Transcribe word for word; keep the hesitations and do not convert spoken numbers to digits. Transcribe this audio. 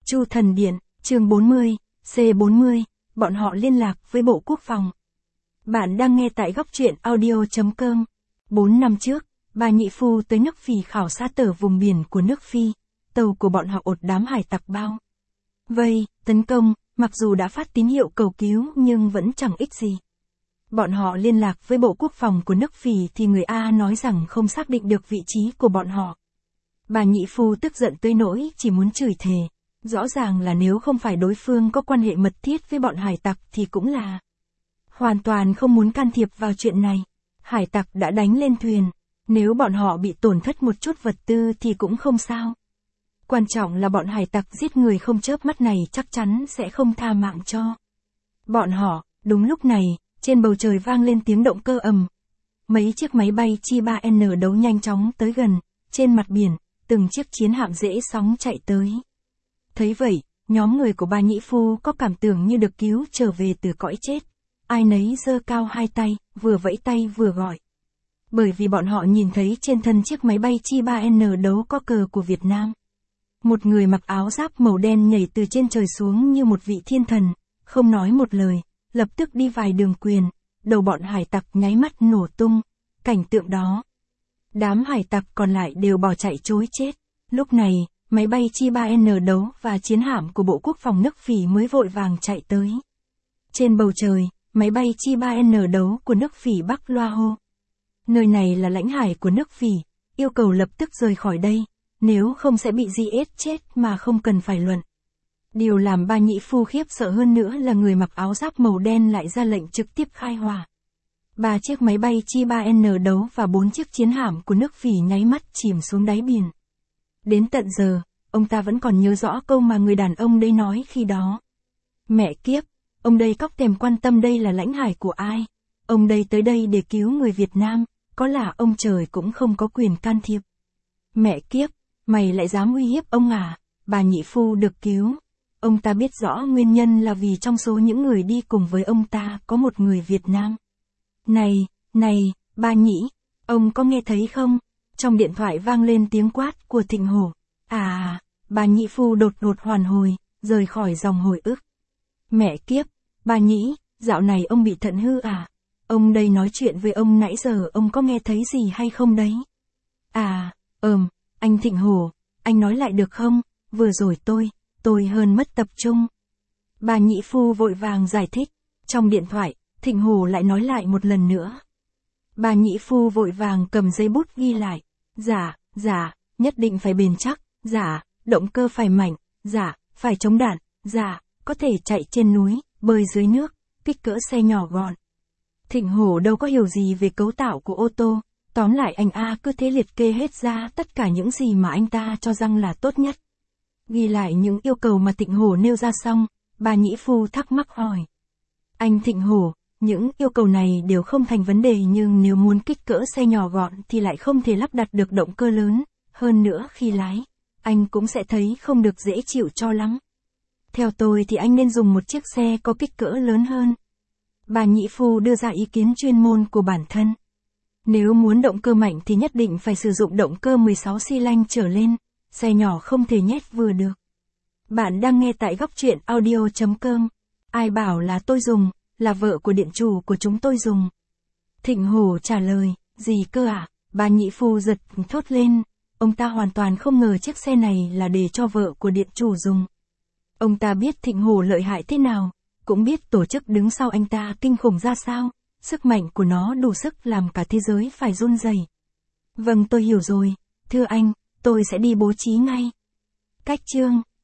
Chu Thần Điện, chương bốn mươi, C bốn mươi, bọn họ liên lạc với Bộ Quốc phòng. Bạn đang nghe tại góc truyện audio chấm com. Bốn năm trước, bà nhị phu tới nước Phì khảo sát tờ vùng biển của nước Phi, tàu của bọn họ ột đám hải tặc bao vây, tấn công, mặc dù đã phát tín hiệu cầu cứu nhưng vẫn chẳng ích gì. Bọn họ liên lạc với Bộ Quốc phòng của nước Phì thì người A nói rằng không xác định được vị trí của bọn họ. Bà nhị phu tức giận tới nỗi chỉ muốn chửi thề. Rõ ràng là nếu không phải đối phương có quan hệ mật thiết với bọn hải tặc thì cũng là hoàn toàn không muốn can thiệp vào chuyện này. Hải tặc đã đánh lên thuyền, nếu bọn họ bị tổn thất một chút vật tư thì cũng không sao. Quan trọng là bọn hải tặc giết người không chớp mắt này chắc chắn sẽ không tha mạng cho bọn họ. Đúng lúc này, trên bầu trời vang lên tiếng động cơ ầm. Mấy chiếc máy bay Chi ba N đấu nhanh chóng tới gần, trên mặt biển, từng chiếc chiến hạm dễ sóng chạy tới. Thấy vậy, nhóm người của bà nhị phu có cảm tưởng như được cứu trở về từ cõi chết. Ai nấy giơ cao hai tay, vừa vẫy tay vừa gọi. Bởi vì bọn họ nhìn thấy trên thân chiếc máy bay Chi ba N đấu có cờ của Việt Nam. Một người mặc áo giáp màu đen nhảy từ trên trời xuống như một vị thiên thần, không nói một lời, lập tức đi vài đường quyền, đầu bọn hải tặc nháy mắt nổ tung. Cảnh tượng đó, đám hải tặc còn lại đều bỏ chạy trối chết. Lúc này, máy bay Chi ba N đấu và chiến hạm của Bộ Quốc phòng nước Phì mới vội vàng chạy tới. Trên bầu trời, máy bay Chi ba N đấu của nước Phì bắc loa hô. Nơi này là lãnh hải của nước Phì, yêu cầu lập tức rời khỏi đây, nếu không sẽ bị gi ết chết mà không cần phải luận. Điều làm bà nhị phu khiếp sợ hơn nữa là người mặc áo giáp màu đen lại ra lệnh trực tiếp khai hỏa. Ba chiếc máy bay Chi ba N đấu và bốn chiếc chiến hạm của nước Phì nháy mắt chìm xuống đáy biển. Đến tận giờ, ông ta vẫn còn nhớ rõ câu mà người đàn ông đây nói khi đó. Mẹ kiếp, ông đây cóc thèm quan tâm đây là lãnh hải của ai. Ông đây tới đây để cứu người Việt Nam, có là ông trời cũng không có quyền can thiệp. Mẹ kiếp, mày lại dám uy hiếp ông à? Bà nhị phu được cứu. Ông ta biết rõ nguyên nhân là vì trong số những người đi cùng với ông ta có một người Việt Nam. Này, này, bà nhị, ông có nghe thấy không? Trong điện thoại vang lên tiếng quát của Thịnh Hổ. À, bà nhị phu đột ngột hoàn hồi, rời khỏi dòng hồi ức. Mẹ kiếp, bà nhị, dạo này ông bị thận hư à? Ông đây nói chuyện với ông nãy giờ ông có nghe thấy gì hay không đấy? À, ừm, anh Thịnh Hổ, anh nói lại được không? Vừa rồi tôi, tôi hơn mất tập trung. Bà nhị phu vội vàng giải thích. Trong điện thoại, Thịnh Hổ lại nói lại một lần nữa. Bà nhị phu vội vàng cầm giấy bút ghi lại. Dạ, dạ, nhất định phải bền chắc, dạ, động cơ phải mạnh, dạ, phải chống đạn, dạ, có thể chạy trên núi, bơi dưới nước, kích cỡ xe nhỏ gọn. Thịnh Hổ đâu có hiểu gì về cấu tạo của ô tô, tóm lại anh A cứ thế liệt kê hết ra tất cả những gì mà anh ta cho rằng là tốt nhất. Ghi lại những yêu cầu mà Thịnh Hổ nêu ra xong, bà nhị phu thắc mắc hỏi. Anh Thịnh Hổ, những yêu cầu này đều không thành vấn đề nhưng nếu muốn kích cỡ xe nhỏ gọn thì lại không thể lắp đặt được động cơ lớn, hơn nữa khi lái, anh cũng sẽ thấy không được dễ chịu cho lắm. Theo tôi thì anh nên dùng một chiếc xe có kích cỡ lớn hơn. Bà nhị phu đưa ra ý kiến chuyên môn của bản thân. Nếu muốn động cơ mạnh thì nhất định phải sử dụng động cơ mười sáu xi lanh trở lên, xe nhỏ không thể nhét vừa được. Bạn đang nghe tại góc truyện audio chấm com. Ai bảo là tôi dùng, là vợ của điện chủ của chúng tôi dùng. Thịnh Hổ trả lời, gì cơ à? Bà nhị phu giật thốt lên. Ông ta hoàn toàn không ngờ chiếc xe này là để cho vợ của điện chủ dùng. Ông ta biết Thịnh Hổ lợi hại thế nào, cũng biết tổ chức đứng sau anh ta kinh khủng ra sao, sức mạnh của nó đủ sức làm cả thế giới phải run rẩy. Vâng tôi hiểu rồi, thưa anh, tôi sẽ đi bố trí ngay. Cách chương